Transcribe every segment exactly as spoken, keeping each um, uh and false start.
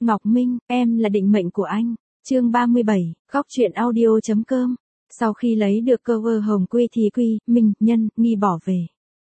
Ngọc Minh, em là định mệnh của anh. Chương ba mươi bảy, góc truyện audio.com. Sau khi lấy được cover hồng quy thì Quy, Minh, Nhân, Nghi bỏ về.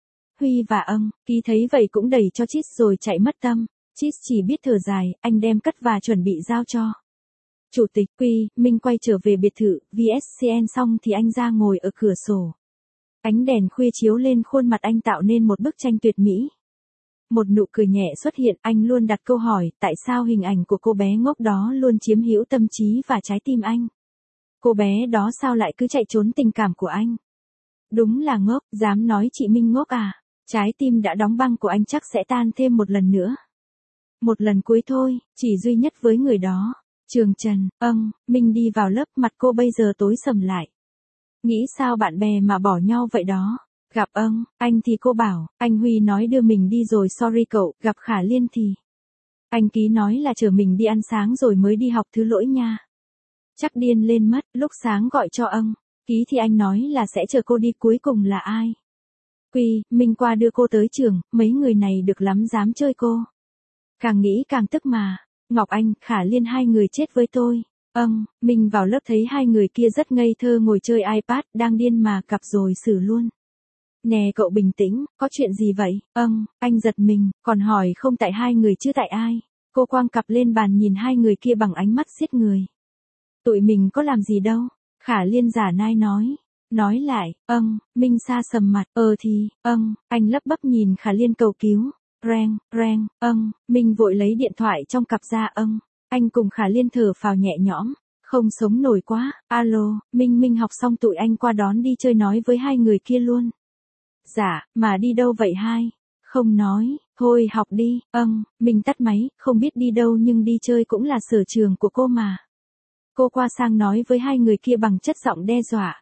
Huy và Ân, Ký thấy vậy cũng đẩy cho Chít rồi chạy mất tâm. Chít chỉ biết thở dài, anh đem cất và chuẩn bị giao cho Chủ tịch. Quy, Minh quay trở về biệt thự, vê ét xê en xong thì anh ra ngồi ở cửa sổ. Ánh đèn khuya chiếu lên khuôn mặt anh tạo nên một bức tranh tuyệt mỹ. Một nụ cười nhẹ xuất hiện, anh luôn đặt câu hỏi, tại sao hình ảnh của cô bé ngốc đó luôn chiếm hữu tâm trí và trái tim anh? Cô bé đó sao lại cứ chạy trốn tình cảm của anh? Đúng là ngốc, dám nói chị Minh ngốc à? Trái tim đã đóng băng của anh chắc sẽ tan thêm một lần nữa. Một lần cuối thôi, chỉ duy nhất với người đó. Trường Trần, Ân, Minh đi vào lớp, mặt cô bây giờ tối sầm lại. Nghĩ sao bạn bè mà bỏ nhau vậy đó? Gặp Ân, anh thì cô bảo, anh Huy nói đưa mình đi rồi sorry cậu, gặp Khả Liên thì. Anh Ký nói là chờ mình đi ăn sáng rồi mới đi học, thứ lỗi nha. Chắc điên lên mất, lúc sáng gọi cho Ân, Ký thì anh nói là sẽ chờ cô đi, cuối cùng là ai? Quy, Minh qua đưa cô tới trường, mấy người này được lắm dám chơi cô. Càng nghĩ càng tức mà. Ngọc Anh, Khả Liên hai người chết với tôi. Ân, Minh vào lớp thấy hai người kia rất ngây thơ ngồi chơi iPad, đang điên mà cặp rồi xử luôn. Nè cậu bình tĩnh, có chuyện gì vậy? Ân, anh giật mình, còn hỏi không tại hai người chứ tại ai? Cô quăng cặp lên bàn nhìn hai người kia bằng ánh mắt giết người. Tụi mình có làm gì đâu. Khả Liên giả nai nói. Nói lại, Ân, Minh sa sầm mặt, ờ thì, Ân, anh lắp bắp nhìn Khả Liên cầu cứu. Reng, reng, Ân, Minh vội lấy điện thoại trong cặp ra. Ân, anh cùng Khả Liên thở phào nhẹ nhõm. Không sống nổi quá, alo, Minh Minh học xong tụi anh qua đón đi chơi, nói với hai người kia luôn. Dạ, mà đi đâu vậy hai? Không nói, thôi học đi. Ân, Minh tắt máy, không biết đi đâu nhưng đi chơi cũng là sở trường của cô mà. Cô qua sang nói với hai người kia bằng chất giọng đe dọa.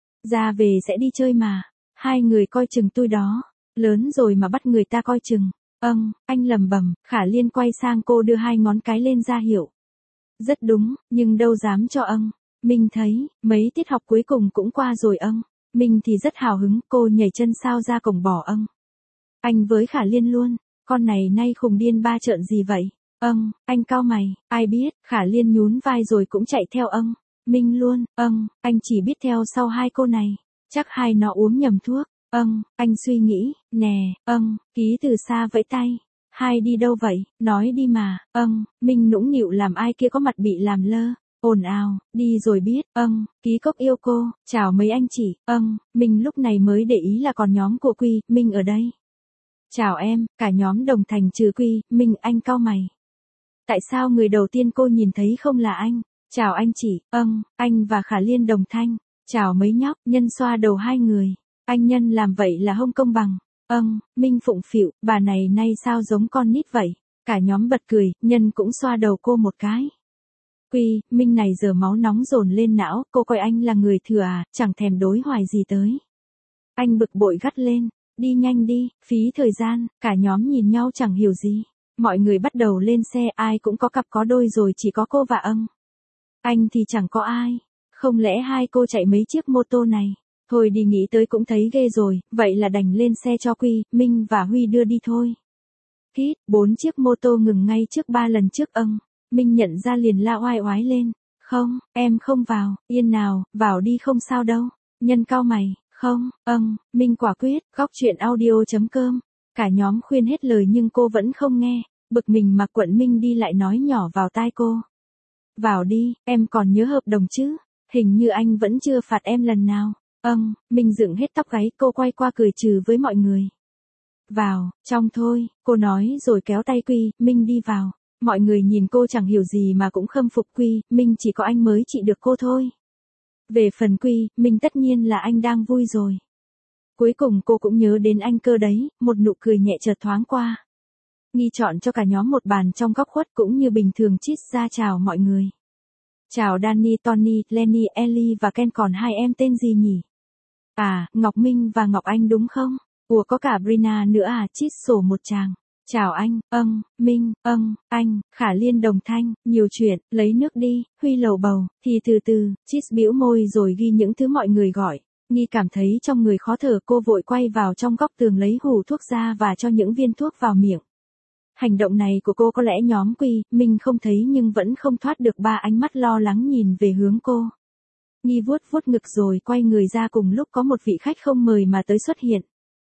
Ra về sẽ đi chơi mà, hai người coi chừng tôi đó, lớn rồi mà bắt người ta coi chừng. Ân, anh lầm bầm. Khả Liên quay sang cô đưa hai ngón cái lên ra hiệu. Rất đúng, nhưng đâu dám cho Ân. Minh thấy, mấy tiết học cuối cùng cũng qua rồi. Ân, Minh thì rất hào hứng, cô nhảy chân sao ra cổng bỏ Ân. Anh với Khả Liên luôn, con này nay khùng điên ba trợn gì vậy? Ân, anh cau mày, ai biết. Khả Liên nhún vai rồi cũng chạy theo Ân. Minh luôn. Ân, anh chỉ biết theo sau hai cô này, chắc hai nó uống nhầm thuốc. Ân, anh suy nghĩ. Nè, Ân, Ký từ xa vẫy tay. Hai đi đâu vậy, nói đi mà. Ân, Minh nũng nịu làm ai kia có mặt bị làm lơ. Ồn ào, đi rồi biết. Ân, Ký cốc yêu cô, chào mấy anh chị. Ân, Minh lúc này mới để ý là còn nhóm của Quy, Minh ở đây. Chào em, cả nhóm đồng thành trừ Quy, Minh. Anh cau mày. Tại sao người đầu tiên cô nhìn thấy không là anh? Chào anh chị. Ân, anh và Khả Liên đồng thanh. Chào mấy nhóc. Nhân xoa đầu hai người. Anh Nhân làm vậy là không công bằng. Ân, Minh phụng phịu, bà này nay sao giống con nít vậy? Cả nhóm bật cười, Nhân cũng xoa đầu cô một cái. Quy, Minh này giờ máu nóng dồn lên não, cô coi anh là người thừa à, chẳng thèm đối hoài gì tới. Anh bực bội gắt lên, đi nhanh đi, phí thời gian. Cả nhóm nhìn nhau chẳng hiểu gì. Mọi người bắt đầu lên xe, ai cũng có cặp có đôi rồi, chỉ có cô và Ân. Anh thì chẳng có ai. Không lẽ hai cô chạy mấy chiếc mô tô này? Thôi đi, nghĩ tới cũng thấy ghê rồi, vậy là đành lên xe cho Quy, Minh và Huy đưa đi thôi. Kít, bốn chiếc mô tô ngừng ngay trước ba lần trước Ân. Minh nhận ra liền la oai oái lên. Không, em không vào. Yên nào, vào đi không sao đâu. Nhân cau mày. Không, Ân, Minh quả quyết. Góc truyện audio.com. Cả nhóm khuyên hết lời nhưng cô vẫn không nghe. Bực mình mà quận Minh đi lại nói nhỏ vào tai cô. Vào đi, em còn nhớ hợp đồng chứ? Hình như anh vẫn chưa phạt em lần nào. Ân, Minh dựng hết tóc gáy, cô quay qua cười trừ với mọi người. Vào, trong thôi, cô nói rồi kéo tay Quy, Minh đi vào. Mọi người nhìn cô chẳng hiểu gì mà cũng khâm phục Quy, Minh, chỉ có anh mới trị được cô thôi. Về phần Quy, Minh tất nhiên là anh đang vui rồi. Cuối cùng cô cũng nhớ đến anh cơ đấy, một nụ cười nhẹ chợt thoáng qua. Nghi chọn cho cả nhóm một bàn trong góc khuất, cũng như bình thường Chít ra chào mọi người. Chào Danny, Tony, Lenny, Ellie và Ken, còn hai em tên gì nhỉ? À, Ngọc Minh và Ngọc Anh đúng không? Ủa có cả Brina nữa à? Chít sổ một tràng. Chào anh. Ân, Minh. Ân, anh. Khả Liên đồng thanh. Nhiều chuyện, lấy nước đi. Huy lầu bầu. Thì từ từ. Chít bĩu môi rồi ghi những thứ mọi người gọi. Nghi cảm thấy trong người khó thở, cô vội quay vào trong góc tường lấy hũ thuốc ra và cho những viên thuốc vào miệng. Hành động này của cô có lẽ nhóm Quy, Minh không thấy nhưng vẫn không thoát được ba ánh mắt lo lắng nhìn về hướng cô. Nghi vuốt vuốt ngực rồi quay người ra cùng lúc có một vị khách không mời mà tới xuất hiện.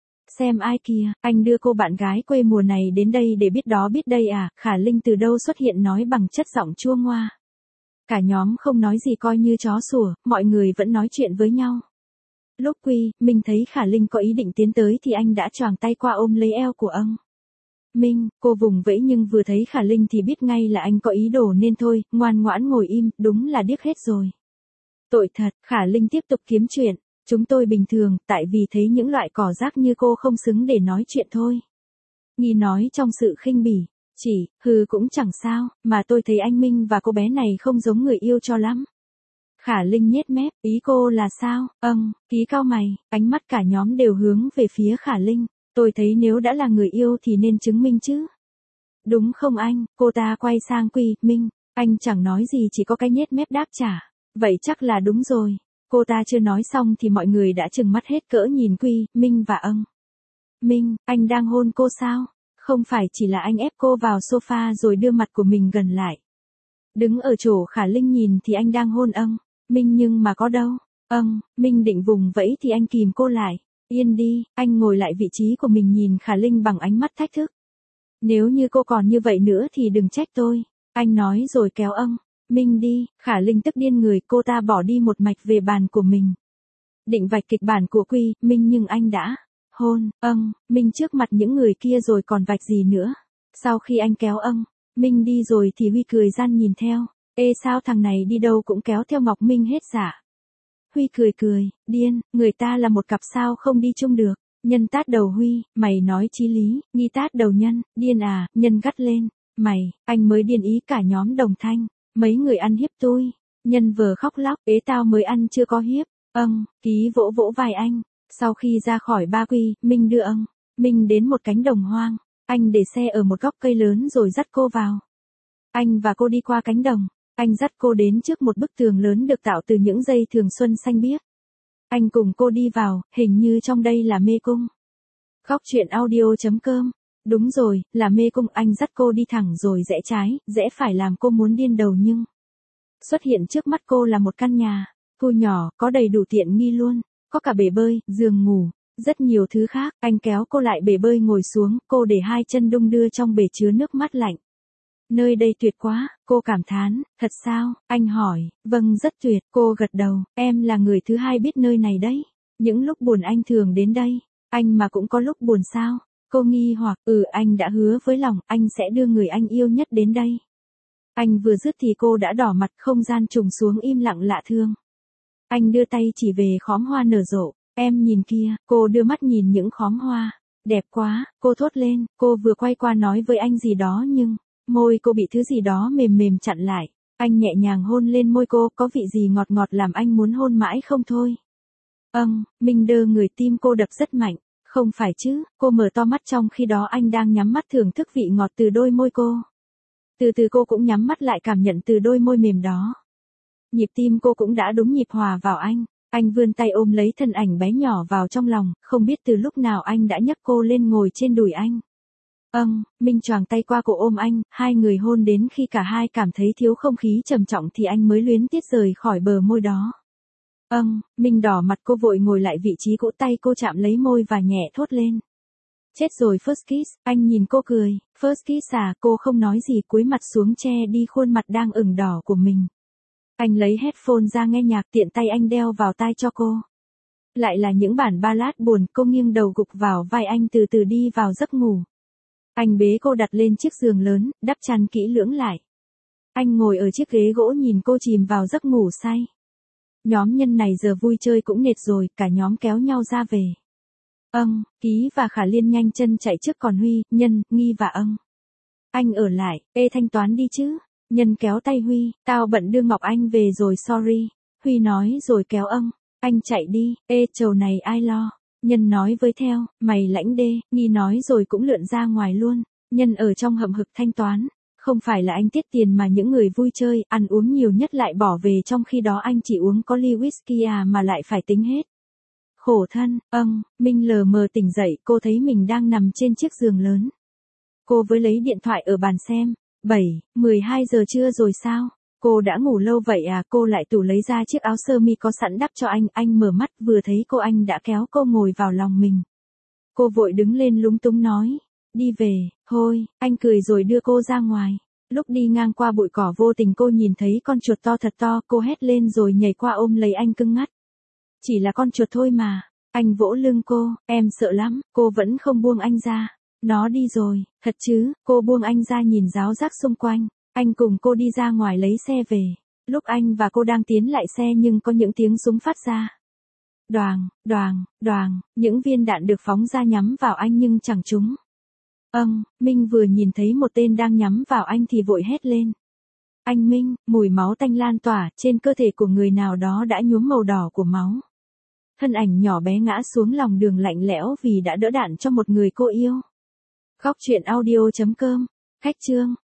Xem ai kìa, anh đưa cô bạn gái quê mùa này đến đây để biết đó biết đây à, Khả Linh từ đâu xuất hiện nói bằng chất giọng chua ngoa. Cả nhóm không nói gì coi như chó sủa, mọi người vẫn nói chuyện với nhau. Lúc Quy, Minh thấy Khả Linh có ý định tiến tới thì anh đã choàng tay qua ôm lấy eo của ông. Minh, cô vùng vẫy nhưng vừa thấy Khả Linh thì biết ngay là anh có ý đồ nên thôi, ngoan ngoãn ngồi im, đúng là điếc hết rồi. Tội thật, Khả Linh tiếp tục kiếm chuyện, chúng tôi bình thường, tại vì thấy những loại cỏ rác như cô không xứng để nói chuyện thôi. Nghi nói trong sự khinh bỉ, chỉ, hừ cũng chẳng sao, mà tôi thấy anh Minh và cô bé này không giống người yêu cho lắm. Khả Linh nhếch mép, ý cô là sao, âng, Ký cau mày, ánh mắt cả nhóm đều hướng về phía Khả Linh, tôi thấy nếu đã là người yêu thì nên chứng minh chứ. Đúng không anh, cô ta quay sang Quy, Minh, anh chẳng nói gì chỉ có cái nhếch mép đáp trả, vậy chắc là đúng rồi. Cô ta chưa nói xong thì mọi người đã trừng mắt hết cỡ nhìn Quy, Minh và âng. Minh, anh đang hôn cô sao? Không phải chỉ là anh ép cô vào sofa rồi đưa mặt của mình gần lại. Đứng ở chỗ Khả Linh nhìn thì anh đang hôn âng. Minh nhưng mà có đâu. Âng, Minh định vùng vẫy thì anh kìm cô lại. Yên đi, anh ngồi lại vị trí của mình nhìn Khả Linh bằng ánh mắt thách thức. Nếu như cô còn như vậy nữa thì đừng trách tôi. Anh nói rồi kéo âng. Minh đi, Khả Linh tức điên người, cô ta bỏ đi một mạch về bàn của mình. Định vạch kịch bản của Quy, Minh nhưng anh đã hôn, âng, Minh trước mặt những người kia rồi còn vạch gì nữa. Sau khi anh kéo âng, Minh đi rồi thì Huy cười gian nhìn theo. Ê sao thằng này đi đâu cũng kéo theo Ngọc Minh hết dạ. Huy cười cười, điên, người ta là một cặp sao không đi chung được. Nhân tát đầu Huy, mày nói chí lý, Nghi tát đầu Nhân, điên à, Nhân gắt lên, mày, anh mới điên ý cả nhóm đồng thanh. Mấy người ăn hiếp tôi. Nhân vừa khóc lóc, ế tao mới ăn chưa có hiếp. Âng, Ký vỗ vỗ vai anh. Sau khi ra khỏi ba Quy, Minh đưa âng. Minh đến một cánh đồng hoang. Anh để xe ở một góc cây lớn rồi dắt cô vào. Anh và cô đi qua cánh đồng. Anh dắt cô đến trước một bức tường lớn được tạo từ những dây thường xuân xanh biếc. Anh cùng cô đi vào, hình như trong đây là mê cung. Góc truyện audio chấm com. Đúng rồi, là mê cung. Anh dắt cô đi thẳng rồi rẽ trái, rẽ phải làm cô muốn điên đầu nhưng xuất hiện trước mắt cô là một căn nhà, khu nhỏ, có đầy đủ tiện nghi luôn, có cả bể bơi, giường ngủ, rất nhiều thứ khác. Anh kéo cô lại bể bơi ngồi xuống, cô để hai chân đung đưa trong bể chứa nước mát lạnh. Nơi đây tuyệt quá, cô cảm thán, thật sao? Anh hỏi, vâng rất tuyệt, cô gật đầu, em là người thứ hai biết nơi này đấy. Những lúc buồn anh thường đến đây, anh mà cũng có lúc buồn sao? Cô nghi hoặc, ừ anh đã hứa với lòng, anh sẽ đưa người anh yêu nhất đến đây. Anh vừa dứt thì cô đã đỏ mặt, không gian trùng xuống im lặng lạ thương. Anh đưa tay chỉ về khóm hoa nở rộ, em nhìn kia, cô đưa mắt nhìn những khóm hoa. Đẹp quá, cô thốt lên, cô vừa quay qua nói với anh gì đó nhưng, môi cô bị thứ gì đó mềm mềm chặn lại. Anh nhẹ nhàng hôn lên môi cô, có vị gì ngọt ngọt làm anh muốn hôn mãi không thôi. Âng, Minh đơ người, tim cô đập rất mạnh. Không phải chứ, cô mở to mắt trong khi đó anh đang nhắm mắt thưởng thức vị ngọt từ đôi môi cô. Từ từ cô cũng nhắm mắt lại cảm nhận từ đôi môi mềm đó. Nhịp tim cô cũng đã đúng nhịp hòa vào anh. Anh vươn tay ôm lấy thân ảnh bé nhỏ vào trong lòng, không biết từ lúc nào anh đã nhấc cô lên ngồi trên đùi anh. Âng, Minh choàng tay qua cổ ôm anh, hai người hôn đến khi cả hai cảm thấy thiếu không khí trầm trọng thì anh mới luyến tiếc rời khỏi bờ môi đó. Âng, Minh đỏ mặt, cô vội ngồi lại vị trí cũ, tay cô chạm lấy môi và nhẹ thốt lên. Chết rồi first kiss, anh nhìn cô cười, first kiss à, cô không nói gì cúi mặt xuống che đi khuôn mặt đang ửng đỏ của mình. Anh lấy headphone ra nghe nhạc, tiện tay anh đeo vào tai cho cô. Lại là những bản ballad buồn, cô nghiêng đầu gục vào vai anh từ từ đi vào giấc ngủ. Anh bế cô đặt lên chiếc giường lớn, đắp chăn kỹ lưỡng lại. Anh ngồi ở chiếc ghế gỗ nhìn cô chìm vào giấc ngủ say. Nhóm Nhân này giờ vui chơi cũng mệt rồi, cả nhóm kéo nhau ra về. Âng, Ký và Khả Liên nhanh chân chạy trước còn Huy, Nhân, Nghi và âng. Anh ở lại, ê thanh toán đi chứ. Nhân kéo tay Huy, tao bận đưa Ngọc Anh về rồi sorry. Huy nói rồi kéo âng, anh chạy đi, ê trầu này ai lo. Nhân nói với theo, mày lãnh đê, Nghi nói rồi cũng lượn ra ngoài luôn. Nhân ở trong hậm hực thanh toán. Không phải là anh tiết tiền mà những người vui chơi, ăn uống nhiều nhất lại bỏ về, trong khi đó anh chỉ uống có ly whisky à mà lại phải tính hết. Khổ thân, âng, Minh lờ mờ tỉnh dậy, cô thấy mình đang nằm trên chiếc giường lớn. Cô với lấy điện thoại ở bàn xem. bảy, mười hai giờ trưa rồi sao? Cô đã ngủ lâu vậy à? Cô lại tủ lấy ra chiếc áo sơ mi có sẵn đắp cho anh. Anh mở mắt vừa thấy cô anh đã kéo cô ngồi vào lòng mình. Cô vội đứng lên lúng túng nói. Đi về, thôi, anh cười rồi đưa cô ra ngoài. Lúc đi ngang qua bụi cỏ vô tình cô nhìn thấy con chuột to thật to. Cô hét lên rồi nhảy qua ôm lấy anh cưng ngắt. Chỉ là con chuột thôi mà. Anh vỗ lưng cô, em sợ lắm. Cô vẫn không buông anh ra. Nó đi rồi, thật chứ? Cô buông anh ra nhìn ráo rác xung quanh. Anh cùng cô đi ra ngoài lấy xe về. Lúc anh và cô đang tiến lại xe nhưng có những tiếng súng phát ra. Đoàng, đoàng, đoàng, những viên đạn được phóng ra nhắm vào anh nhưng chẳng trúng. Âng, Minh vừa nhìn thấy một tên đang nhắm vào anh thì vội hét lên. Anh Minh, mùi máu tanh lan tỏa, trên cơ thể của người nào đó đã nhuốm màu đỏ của máu. Thân ảnh nhỏ bé ngã xuống lòng đường lạnh lẽo vì đã đỡ đạn cho một người cô yêu. Góc truyện audio chấm com, khách chương.